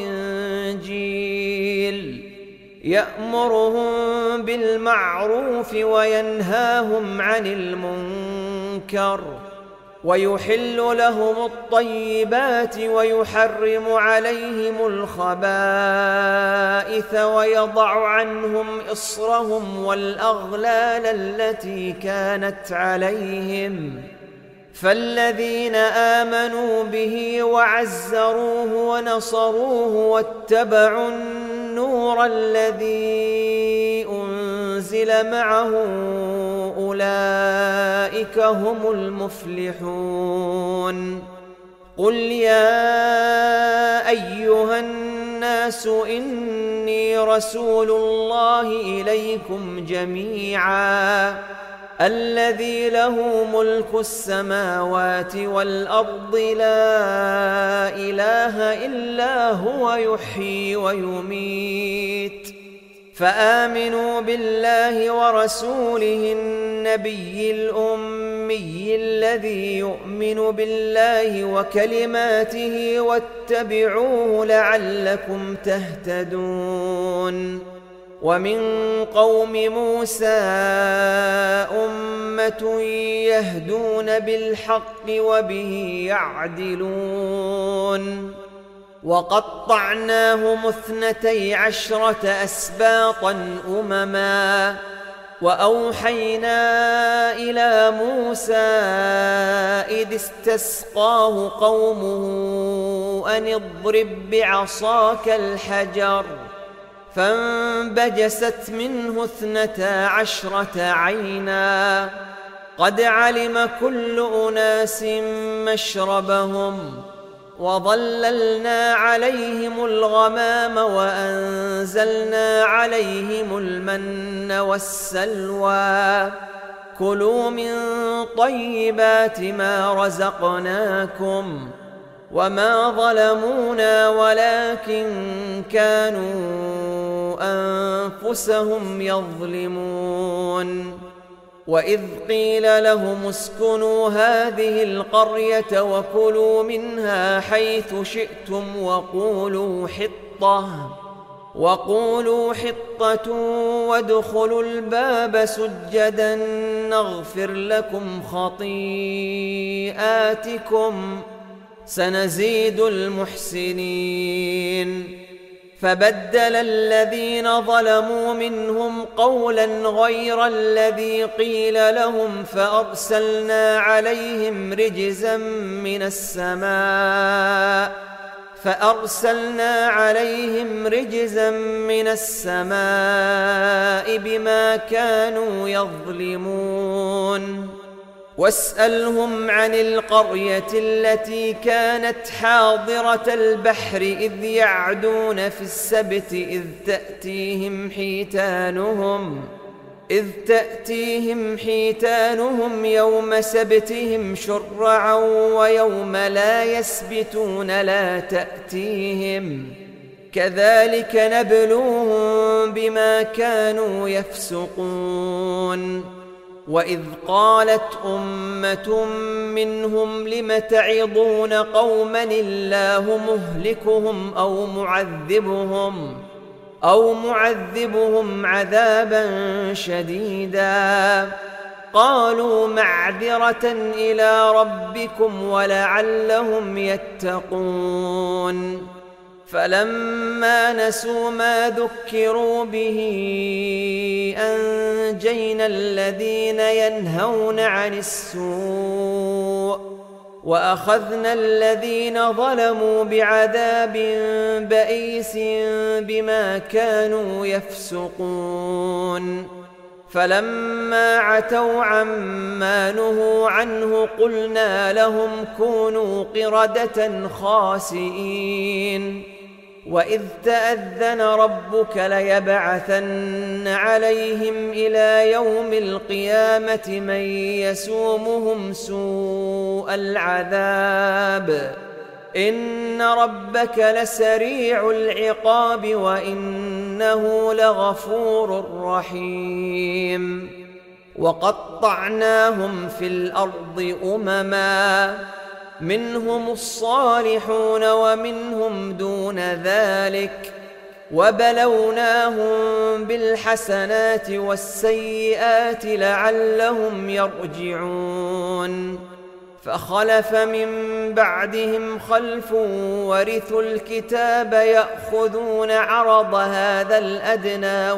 والإنجيل يأمرهم بالمعروف وينهاهم عن المنكر ويحل لهم الطيبات ويحرم عليهم الخبائث ويضع عنهم إصرهم والأغلال التي كانت عليهم فالذين آمنوا به وعزروه ونصروه واتبعوا النور الذي أنزل معه أولئك هم المفلحون قل يا أيها الناس إني رسول الله إليكم جميعا الذي له ملك السماوات والأرض لا إله إلا هو يحيي ويميت فآمنوا بالله ورسوله النبي الأمي الذي يؤمن بالله وكلماته واتبعوه لعلكم تهتدون ومن قوم موسى أمة يهدون بالحق وبه يعدلون وقطعناهم 12 أسباطا أمما وأوحينا إلى موسى إذ استسقاه قومه أن اضرب بعصاك الحجر فانبجست منه 12 عينا قد علم كل أناس مشربهم وظللنا عليهم الغمام وأنزلنا عليهم المن والسلوى كلوا من طيبات ما رزقناكم وما ظلمونا ولكن كانوا أنفسهم يظلمون وإذ قيل لهم اسكنوا هذه القرية وكلوا منها حيث شئتم وقولوا حطة وادخلوا الباب سجدا نغفر لكم خطيئاتكم سنزيد المحسنين. فبدل الذين ظلموا منهم قولا غير الذي قيل لهم فأرسلنا عليهم رجزا من السماء بما كانوا يظلمون. واسألهم عن القرية التي كانت حاضرة البحر إذ يعدون في السبت إذ تأتيهم حيتانهم يوم سبتهم شرعا ويوم لا يسبتون لا تأتيهم كذلك نبلوهم بما كانوا يفسقون. وإذ قالت أمة منهم لم تعظون قوما الله مهلكهم أو معذبهم عذابا شديدا قالوا معذرة إلى ربكم ولعلهم يتقون. فلما نسوا ما ذكروا به أنجينا الذين ينهون عن السوء وأخذنا الذين ظلموا بعذاب بئيس بما كانوا يفسقون. فلما عتوا عما نهوا عنه قلنا لهم كونوا قردة خاسئين. وإذ تأذن ربك ليبعثن عليهم إلى يوم القيامة من يسومهم سوء العذاب إن ربك لسريع العقاب وإنه لغفور رحيم. وقطعناهم في الأرض أمما منهم الصالحون ومنهم دون ذلك وبلوناهم بالحسنات والسيئات لعلهم يرجعون. فخلف من بعدهم خلف ورثوا الكتاب يأخذون عرض هذا الأدنى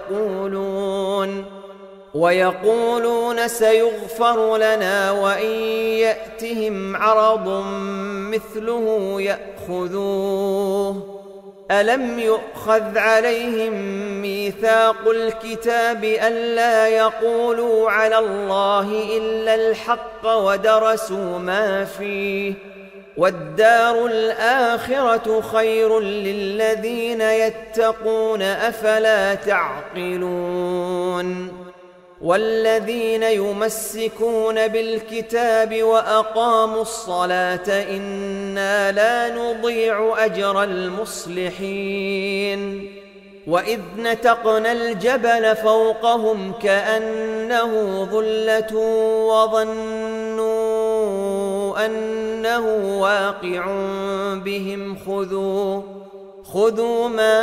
ويقولون سيغفر لنا وإن يأتهم عرض مثله يأخذوه. ألم يؤخذ عليهم ميثاق الكتاب ألا يقولوا على الله إلا الحق ودرسوا ما فيه والدار الآخرة خير للذين يتقون أفلا تعقلون. والذين يمسكون بالكتاب وأقاموا الصلاة إنا لا نضيع أجر المصلحين. وإذ نتقنا الجبل فوقهم كأنه ظلة وظنوا أنه واقع بهم خذوا ما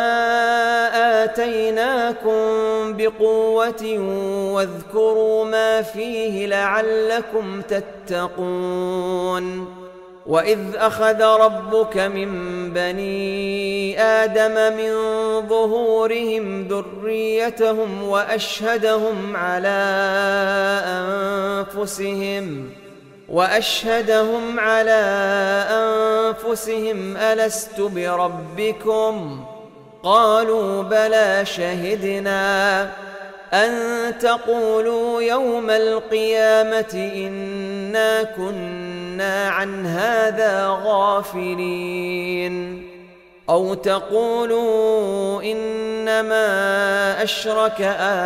آتيناكم بقوة واذكروا ما فيه لعلكم تتقون. وإذ أخذ ربك من بني آدم من ظهورهم ذريتهم وأشهدهم على أنفسهم ألست بربكم قالوا بلى شهدنا أن تقولوا يوم القيامة إنا كنا عن هذا غافلين أو تقولوا إنما أشرك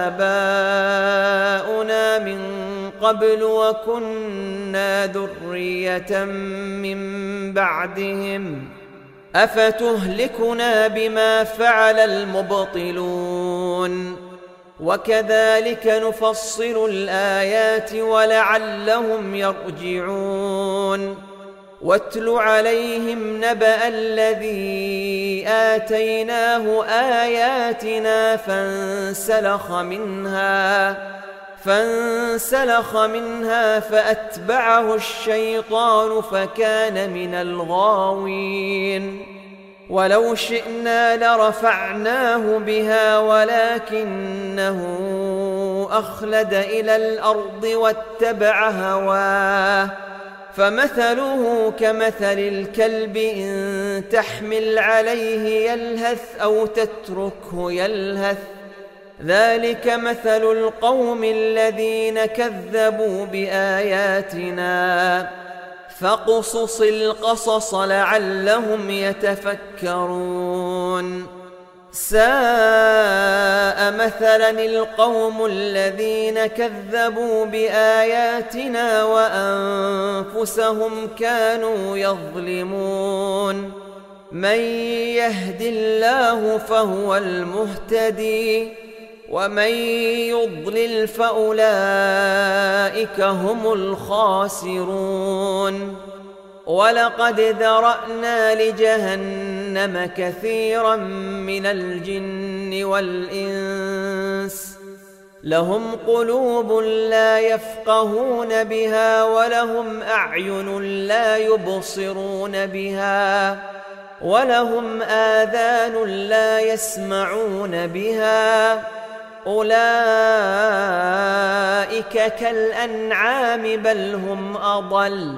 آباؤنا من قبل وكنا ذرية من بعدهم أفتهلكنا بما فعل المبطلون. وكذلك نفصل الآيات ولعلهم يرجعون واتل عليهم نبأ الذي آتيناه آياتنا فانسلخ منها فأتبعه الشيطان فكان من الغاوين ولو شئنا لرفعناه بها ولكنه أخلد إلى الأرض واتبع هواه فمثله كمثل الكلب إن تحمل عليه يلهث أو تتركه يلهث ذلك مثل القوم الذين كذبوا بآياتنا فاقصص القصص لعلهم يتفكرون ساء مثلا القوم الذين كذبوا بآياتنا وأنفسهم كانوا يظلمون من يهد الله فهو المهتدي ومن يضلل فأولئك هم الخاسرون ولقد ذرأنا لجهنم كثيرا من الجن والإنس لهم قلوب لا يفقهون بها ولهم أعين لا يبصرون بها ولهم آذان لا يسمعون بها أولئك كالأنعام بل هم أضل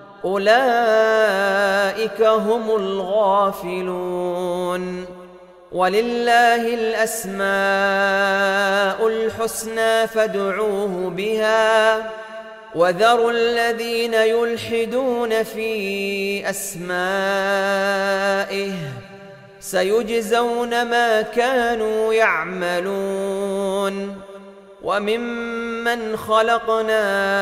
أولئك هم الغافلون ولله الأسماء الحسنى فادعوه بها وذروا الذين يلحدون في أسمائه سيجزون ما كانوا يعملون وممن خلقنا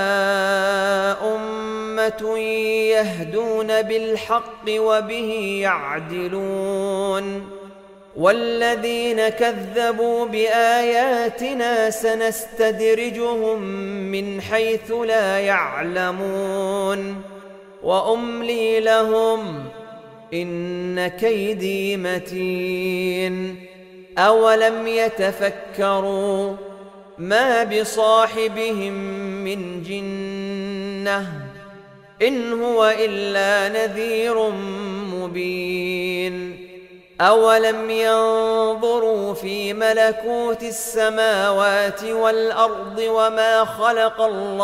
أمة يهدون بالحق وبه يعدلون والذين كذبوا بآياتنا سنستدرجهم من حيث لا يعلمون وأملي لهم إن كيدي متين أولم يتفكروا ما بصاحبهم من جنة إن هو إلا نذير مبين أولم ينظروا في ملكوت السماوات والأرض وما خلق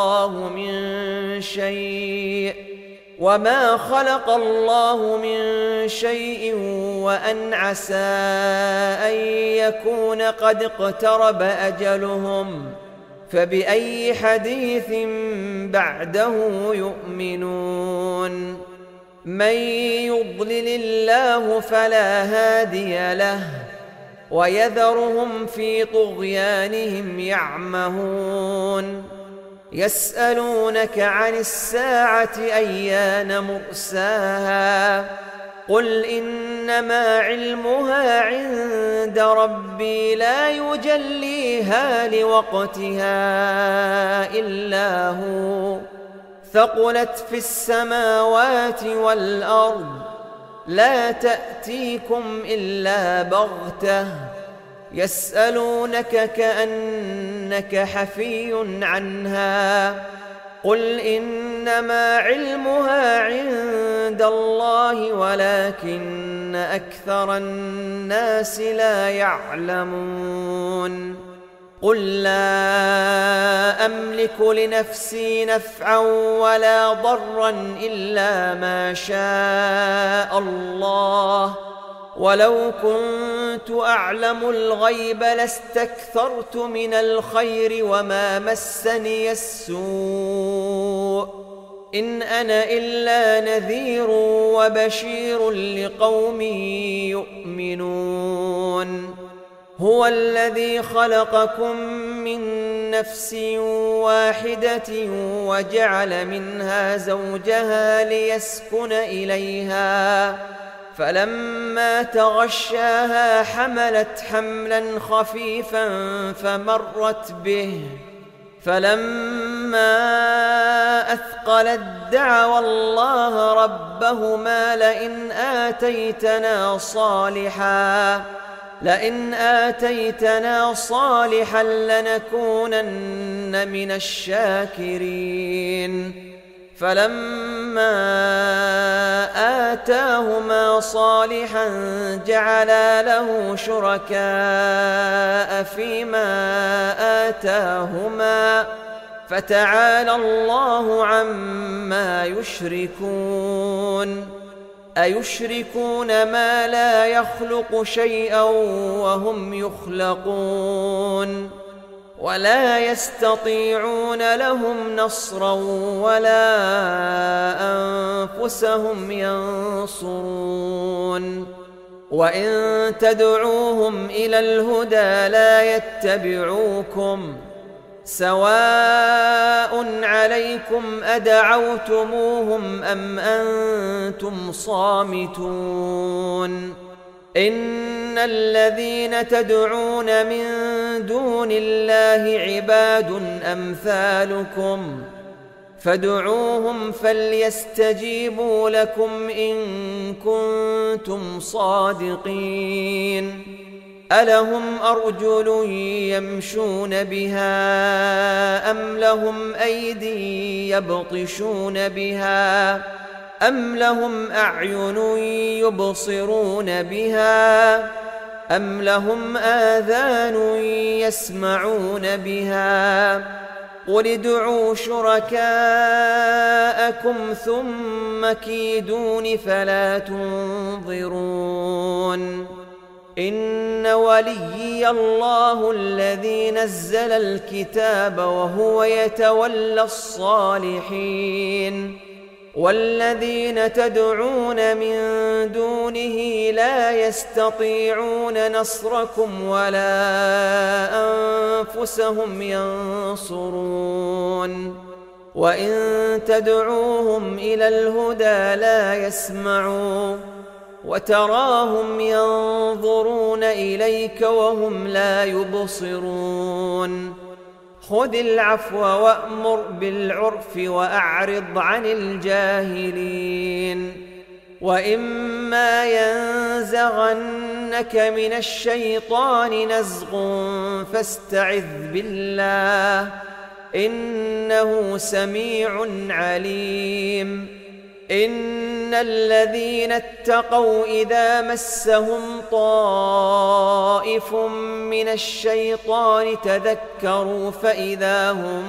الله من شيء وأن عسى أن يكون قد اقترب أجلهم فبأي حديث بعده يؤمنون من يضلل الله فلا هادي له ويذرهم في طغيانهم يعمهون يسألونك عن الساعة أيان مرساها قل إنما علمها عند ربي لا يجليها لوقتها إلا هو ثقلت في السماوات والأرض لا تأتيكم إلا بغتة يسألونك كأنك حفي عنها قل إنما علمها عند الله ولكن أكثر الناس لا يعلمون قل لا أملك لنفسي نفعا ولا ضرا إلا ما شاء الله ولو كنت أعلم الغيب لاستكثرت من الخير وما مسني السوء إن أنا إلا نذير وبشير لقوم يؤمنون هو الذي خلقكم من نفس واحدة وجعل منها زوجها ليسكن إليها فلما تغشاها حملت حملا خفيفا فمرت به فلما أثقلت دعوا الله ربهما لئن آتيتنا صالحا لنكونن من الشاكرين فلما آتاهما صالحا جعلا له شركاء فيما آتاهما فتعالى الله عما يشركون أيشركون ما لا يخلق شيئا وهم يخلقون ولا يستطيعون لهم نصرا ولا أنفسهم ينصرون وإن تدعوهم إلى الهدى لا يتبعوكم سواء عليكم أدعوتموهم أم أنتم صامتون إن الذين تدعون من دون الله عباد أمثالكم فادعوهم فليستجيبوا لكم إن كنتم صادقين ألهم أرجل يمشون بها أم لهم أيدي يبطشون بها أم لهم أعين يبصرون بها أم لهم آذان يسمعون بها قل ادعوا شركاءكم ثم كيدون فلا تنظرون إن وليي الله الذي نزل الكتاب وهو يتولى الصالحين والذين تدعون من دونه لا يستطيعون نصركم ولا أنفسهم ينصرون وإن تدعوهم إلى الهدى لا يسمعون وتراهم ينظرون إليك وهم لا يبصرون خذ العفو وأمر بالعرف وأعرض عن الجاهلين وإما ينزغنك من الشيطان نزغ فاستعذ بالله إنه سميع عليم إن الذين اتقوا إذا مسهم طائف من الشيطان تذكروا فإذا هم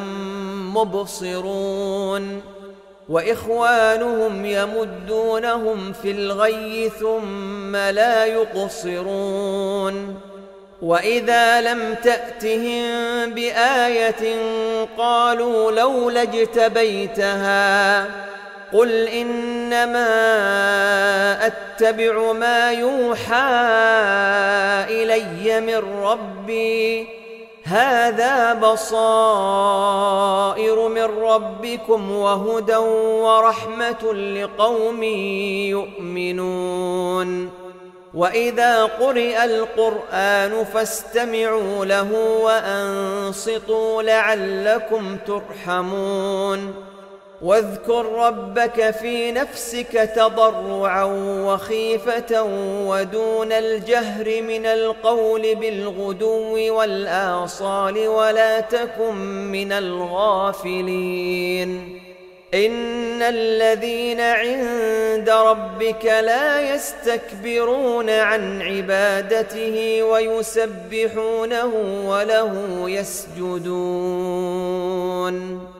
مبصرون وإخوانهم يمدونهم في الغي ثم لا يقصرون وإذا لم تأتهم بآية قالوا لولا اجتبيتها قل إنما أتبع ما يوحى إلي من ربي هذا بصائر من ربكم وهدى ورحمة لقوم يؤمنون وإذا قرئ القرآن فاستمعوا له وأنصتوا لعلكم ترحمون واذكر ربك في نفسك تضرعا وخيفة ودون الجهر من القول بالغدو والآصال ولا تكن من الغافلين إن الذين عند ربك لا يستكبرون عن عبادته ويسبحونه وله يسجدون